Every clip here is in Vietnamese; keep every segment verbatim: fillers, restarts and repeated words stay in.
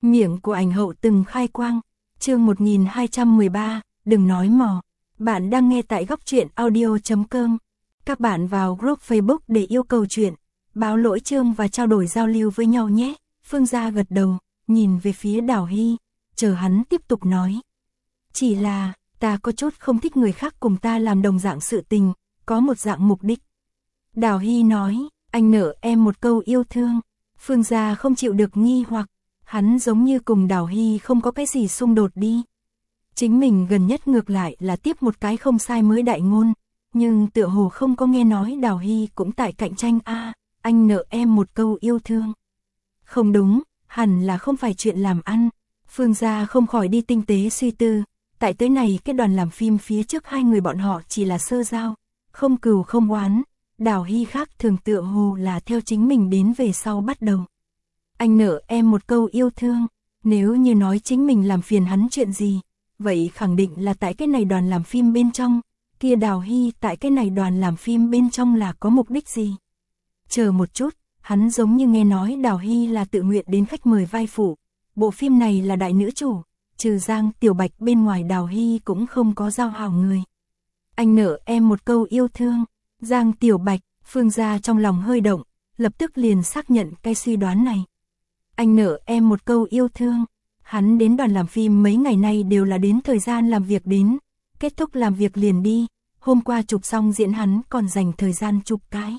Miệng của ảnh hậu từng khai quang. Chương một nghìn hai trăm mười ba, đừng nói mò. Bạn đang nghe tại góc truyện audio chấm com. Các bạn vào group Facebook để yêu cầu chuyện, báo lỗi chương và trao đổi giao lưu với nhau nhé. Phương Gia gật đầu, nhìn về phía Đào Hy, chờ hắn tiếp tục nói. Chỉ là, ta có chút không thích người khác cùng ta làm đồng dạng sự tình, có một dạng mục đích. Đào Hy nói, anh nợ em một câu yêu thương. Phương Gia không chịu được nghi hoặc, hắn giống như cùng Đào Hy không có cái gì xung đột đi. Chính mình gần nhất ngược lại là tiếp một cái không sai mới đại ngôn, nhưng tựa hồ không có nghe nói Đào Hy cũng tại cạnh tranh a, à, anh nợ em một câu yêu thương. Không đúng, hẳn là không phải chuyện làm ăn. Phương Gia không khỏi đi tinh tế suy tư, tại tới này cái đoàn làm phim phía trước hai người bọn họ chỉ là sơ giao, không cừu không oán. Đào Hy khác thường tựa hồ là theo chính mình đến về sau bắt đầu. Anh nợ em một câu yêu thương, nếu như nói chính mình làm phiền hắn chuyện gì, vậy khẳng định là tại cái này đoàn làm phim bên trong, kia Đào Hy tại cái này đoàn làm phim bên trong là có mục đích gì? Chờ một chút, hắn giống như nghe nói Đào Hy là tự nguyện đến khách mời vai phụ, bộ phim này là đại nữ chủ, trừ Giang Tiểu Bạch bên ngoài Đào Hy cũng không có giao hảo người. Anh nợ em một câu yêu thương, Giang Tiểu Bạch, Phương Gia trong lòng hơi động, lập tức liền xác nhận cái suy đoán này. Anh nợ em một câu yêu thương, hắn đến đoàn làm phim mấy ngày nay đều là đến thời gian làm việc đến, kết thúc làm việc liền đi, hôm qua chụp xong diễn hắn còn dành thời gian chụp cái.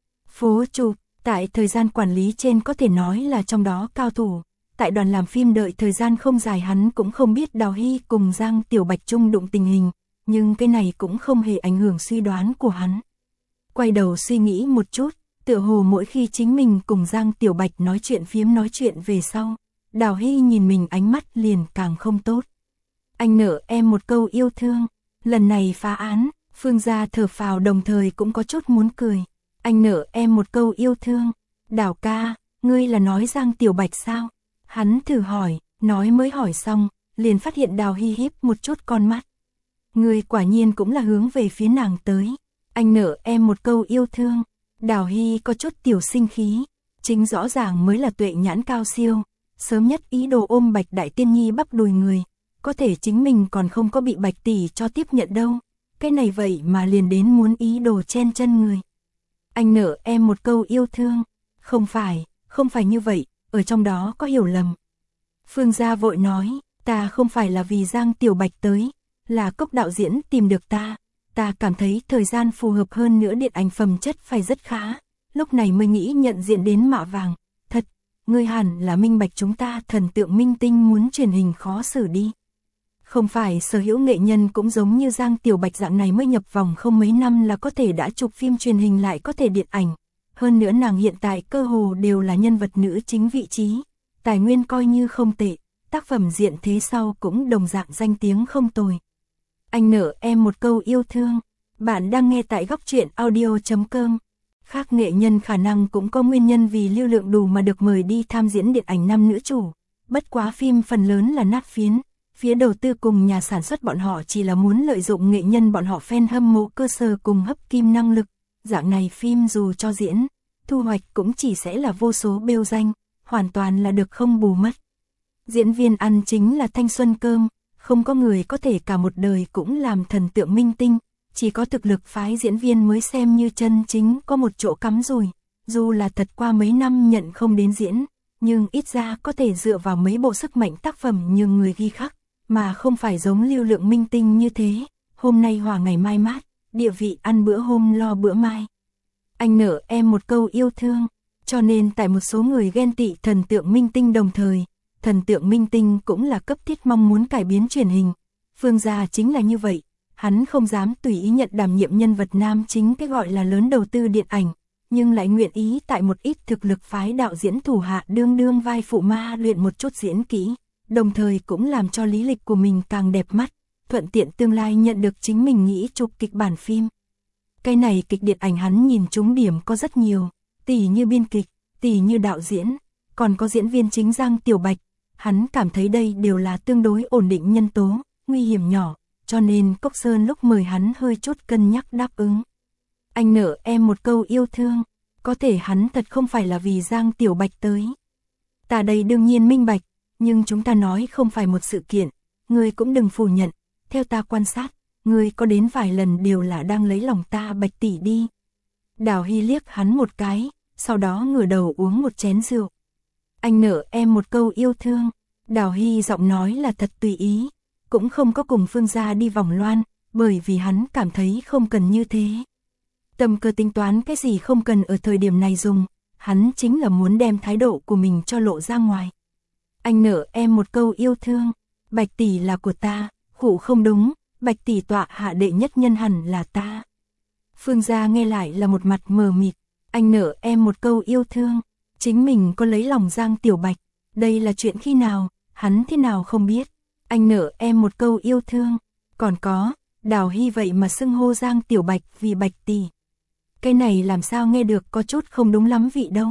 Phố chụp, tại thời gian quản lý trên có thể nói là trong đó cao thủ, tại đoàn làm phim đợi thời gian không dài hắn cũng không biết Đào Hy cùng Giang Tiểu Bạch chung đụng tình hình, nhưng cái này cũng không hề ảnh hưởng suy đoán của hắn. Quay đầu suy nghĩ một chút, tựa hồ mỗi khi chính mình cùng Giang Tiểu Bạch nói chuyện phiếm nói chuyện về sau, Đào Hy nhìn mình ánh mắt liền càng không tốt. Anh nợ em một câu yêu thương, lần này phá án, Phương Gia thở phào đồng thời cũng có chút muốn cười. Anh nợ em một câu yêu thương, Đào ca, ngươi là nói Giang Tiểu Bạch sao? Hắn thử hỏi, nói mới hỏi xong, liền phát hiện Đào Hy híp một chút con mắt. Ngươi quả nhiên cũng là hướng về phía nàng tới. Anh nợ em một câu yêu thương. Đào Hy có chút tiểu sinh khí, chính rõ ràng mới là tuệ nhãn cao siêu, sớm nhất ý đồ ôm Bạch Đại Tiên Nhi bắp đùi người, có thể chính mình còn không có bị Bạch tỷ cho tiếp nhận đâu, cái này vậy mà liền đến muốn ý đồ chen chân người. Anh nợ em một câu yêu thương, không phải, không phải như vậy, ở trong đó có hiểu lầm. Phương Gia vội nói, ta không phải là vì Giang Tiểu Bạch tới, là Cốc đạo diễn tìm được ta. Ta cảm thấy thời gian phù hợp hơn nữa điện ảnh phẩm chất phải rất khá, lúc này mới nghĩ nhận diện đến Mạ Vàng. Thật, ngươi hẳn là minh bạch chúng ta thần tượng minh tinh muốn truyền hình khó xử đi. Không phải sở hữu nghệ nhân cũng giống như Giang Tiểu Bạch dạng này mới nhập vòng không mấy năm là có thể đã chụp phim truyền hình lại có thể điện ảnh. Hơn nữa nàng hiện tại cơ hồ đều là nhân vật nữ chính vị trí, tài nguyên coi như không tệ, tác phẩm diện thế sau cũng đồng dạng danh tiếng không tồi. Anh nợ em một câu yêu thương. Bạn đang nghe tại góc truyện audio chấm com. Khác nghệ nhân khả năng cũng có nguyên nhân vì lưu lượng đủ mà được mời đi tham diễn điện ảnh nam nữ chủ. Bất quá phim phần lớn là nát phiến. Phía đầu tư cùng nhà sản xuất bọn họ chỉ là muốn lợi dụng nghệ nhân bọn họ fan hâm mộ cơ sở cùng hấp kim năng lực. Dạng này phim dù cho diễn, thu hoạch cũng chỉ sẽ là vô số bêu danh, hoàn toàn là được không bù mất. Diễn viên ăn chính là thanh xuân cơm. Không có người có thể cả một đời cũng làm thần tượng minh tinh, chỉ có thực lực phái diễn viên mới xem như chân chính có một chỗ cắm rùi. Dù là thật qua mấy năm nhận không đến diễn, nhưng ít ra có thể dựa vào mấy bộ sức mạnh tác phẩm như người ghi khắc, mà không phải giống lưu lượng minh tinh như thế, hôm nay hòa ngày mai mát, địa vị ăn bữa hôm lo bữa mai. Anh nợ em một câu yêu thương, cho nên tại một số người ghen tị thần tượng minh tinh đồng thời, thần tượng minh tinh cũng là cấp thiết mong muốn cải biến truyền hình. Phương Gia chính là như vậy, hắn không dám tùy ý nhận đảm nhiệm nhân vật nam chính cái gọi là lớn đầu tư điện ảnh, nhưng lại nguyện ý tại một ít thực lực phái đạo diễn thủ hạ đương đương vai phụ ma luyện một chút diễn kỹ, đồng thời cũng làm cho lý lịch của mình càng đẹp mắt, thuận tiện tương lai nhận được chính mình nghĩ chụp kịch bản phim. Cái này kịch điện ảnh hắn nhìn trúng điểm có rất nhiều, tỷ như biên kịch, tỷ như đạo diễn, còn có diễn viên chính Giang Tiểu Bạch. Hắn cảm thấy đây đều là tương đối ổn định nhân tố, nguy hiểm nhỏ, cho nên Cốc Sơn lúc mời hắn hơi chút cân nhắc đáp ứng. Anh nợ em một câu yêu thương, có thể hắn thật không phải là vì Giang Tiểu Bạch tới. Ta đây đương nhiên minh bạch, nhưng chúng ta nói không phải một sự kiện, ngươi cũng đừng phủ nhận, theo ta quan sát, ngươi có đến vài lần đều là đang lấy lòng ta Bạch tỷ đi. Đào Hy liếc hắn một cái, sau đó ngửa đầu uống một chén rượu. Anh nợ em một câu yêu thương. Đào Hy giọng nói là thật tùy ý, cũng không có cùng Phương gia đi vòng loan, bởi vì hắn cảm thấy không cần như thế. Tâm cơ tính toán cái gì không cần ở thời điểm này dùng, hắn chính là muốn đem thái độ của mình cho lộ ra ngoài. Anh nợ em một câu yêu thương, Bạch tỷ là của ta, khụ không đúng, Bạch tỷ tọa hạ đệ nhất nhân hẳn là ta. Phương gia nghe lại là một mặt mờ mịt, anh nợ em một câu yêu thương, chính mình có lấy lòng Giang Tiểu Bạch, đây là chuyện khi nào, hắn thế nào không biết, anh nợ em một câu yêu thương, còn có, Đào Hy vậy mà xưng hô Giang Tiểu Bạch vì Bạch tỷ. Cái này làm sao nghe được có chút không đúng lắm vị đâu.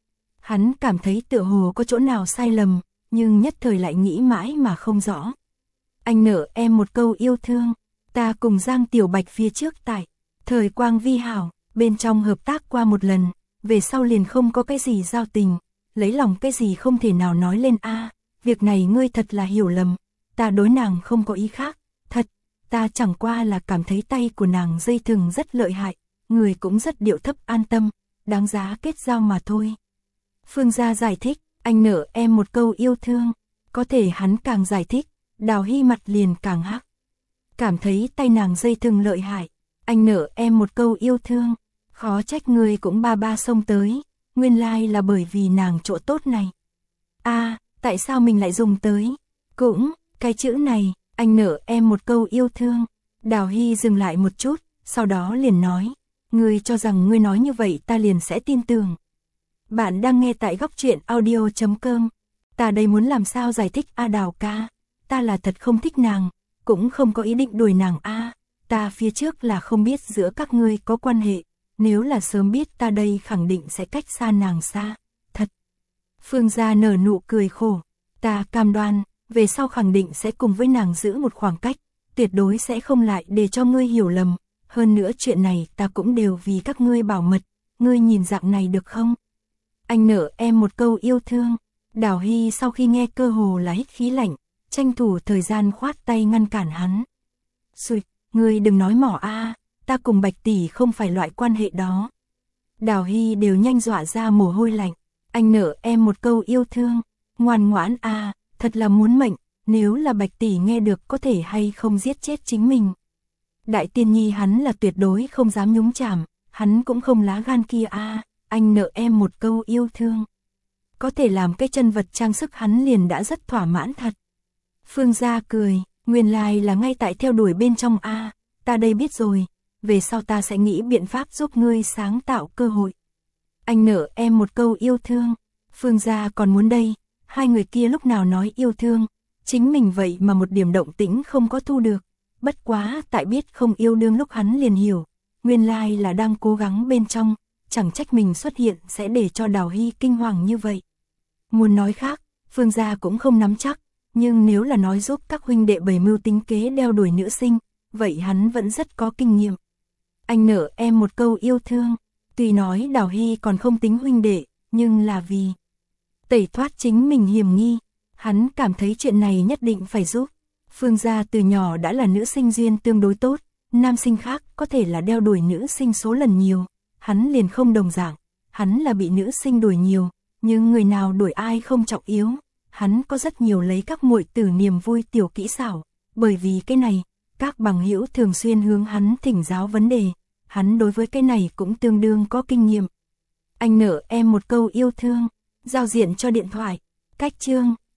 Hắn cảm thấy tựa hồ có chỗ nào sai lầm, nhưng nhất thời lại nghĩ mãi mà không rõ. Anh nợ em một câu yêu thương, ta cùng Giang Tiểu Bạch phía trước tại thời Quang Vi hảo, bên trong hợp tác qua một lần, về sau liền không có cái gì giao tình, lấy lòng cái gì không thể nào nói lên a, việc này ngươi thật là hiểu lầm, ta đối nàng không có ý khác, thật, ta chẳng qua là cảm thấy tay của nàng dây thừng rất lợi hại, người cũng rất điệu thấp an tâm, đáng giá kết giao mà thôi. Phương gia giải thích, anh nợ em một câu yêu thương, có thể hắn càng giải thích, Đào Hy mặt liền càng hắc. Cảm thấy tay nàng dây thừng lợi hại, anh nợ em một câu yêu thương, khó trách người cũng ba ba xông tới, nguyên lai là bởi vì nàng chỗ tốt này. A, à, tại sao mình lại dùng tới? Cũng, cái chữ này, anh nợ em một câu yêu thương. Đào Hy dừng lại một chút, sau đó liền nói, ngươi cho rằng ngươi nói như vậy ta liền sẽ tin tưởng. Bạn đang nghe tại góc truyện audio chấm com. Ta đây muốn làm sao giải thích a Đào ca, ta là thật không thích nàng, cũng không có ý định đuổi nàng a, ta phía trước là không biết giữa các ngươi có quan hệ, nếu là sớm biết ta đây khẳng định sẽ cách xa nàng xa, thật. Phương gia nở nụ cười khổ, ta cam đoan, về sau khẳng định sẽ cùng với nàng giữ một khoảng cách, tuyệt đối sẽ không lại để cho ngươi hiểu lầm, hơn nữa chuyện này ta cũng đều vì các ngươi bảo mật, ngươi nhìn dạng này được không? Anh nợ em một câu yêu thương. Đào Hy sau khi nghe cơ hồ là hít khí lạnh, tranh thủ thời gian khoát tay ngăn cản hắn. Xùi, ngươi đừng nói mỏ a, ta cùng Bạch tỷ không phải loại quan hệ đó. Đào Hy đều nhanh dọa ra mồ hôi lạnh. Anh nợ em một câu yêu thương, ngoan ngoãn a, thật là muốn mệnh, nếu là Bạch tỷ nghe được có thể hay không giết chết chính mình. Đại tiên nhi hắn là tuyệt đối không dám nhúng chàm, hắn cũng không lá gan kia a, anh nợ em một câu yêu thương. Có thể làm cái chân vật trang sức hắn liền đã rất thỏa mãn thật. Phương gia cười, nguyên lai là ngay tại theo đuổi bên trong a, ta đây biết rồi, về sau ta sẽ nghĩ biện pháp giúp ngươi sáng tạo cơ hội. Anh nợ em một câu yêu thương, Phương gia còn muốn đây, hai người kia lúc nào nói yêu thương, chính mình vậy mà một điểm động tĩnh không có thu được, bất quá tại biết không yêu đương lúc hắn liền hiểu, nguyên lai là đang cố gắng bên trong, chẳng trách mình xuất hiện sẽ để cho Đào Hy kinh hoàng như vậy. Muốn nói khác, Phương gia cũng không nắm chắc, nhưng nếu là nói giúp các huynh đệ bày mưu tính kế đeo đuổi nữ sinh, vậy hắn vẫn rất có kinh nghiệm. Anh nợ em một câu yêu thương, tuy nói Đào Hy còn không tính huynh đệ, nhưng là vì tẩy thoát chính mình hiểm nghi, hắn cảm thấy chuyện này nhất định phải giúp. Phương gia từ nhỏ đã là nữ sinh duyên tương đối tốt, nam sinh khác có thể là đeo đuổi nữ sinh số lần nhiều, hắn liền không đồng dạng, hắn là bị nữ sinh đuổi nhiều, nhưng người nào đuổi ai không trọng yếu, hắn có rất nhiều lấy các muội tử niềm vui tiểu kỹ xảo, bởi vì cái này, các bằng hữu thường xuyên hướng hắn thỉnh giáo vấn đề, hắn đối với cái này cũng tương đương có kinh nghiệm. Anh nợ em một câu yêu thương, giao diện cho điện thoại, cách chương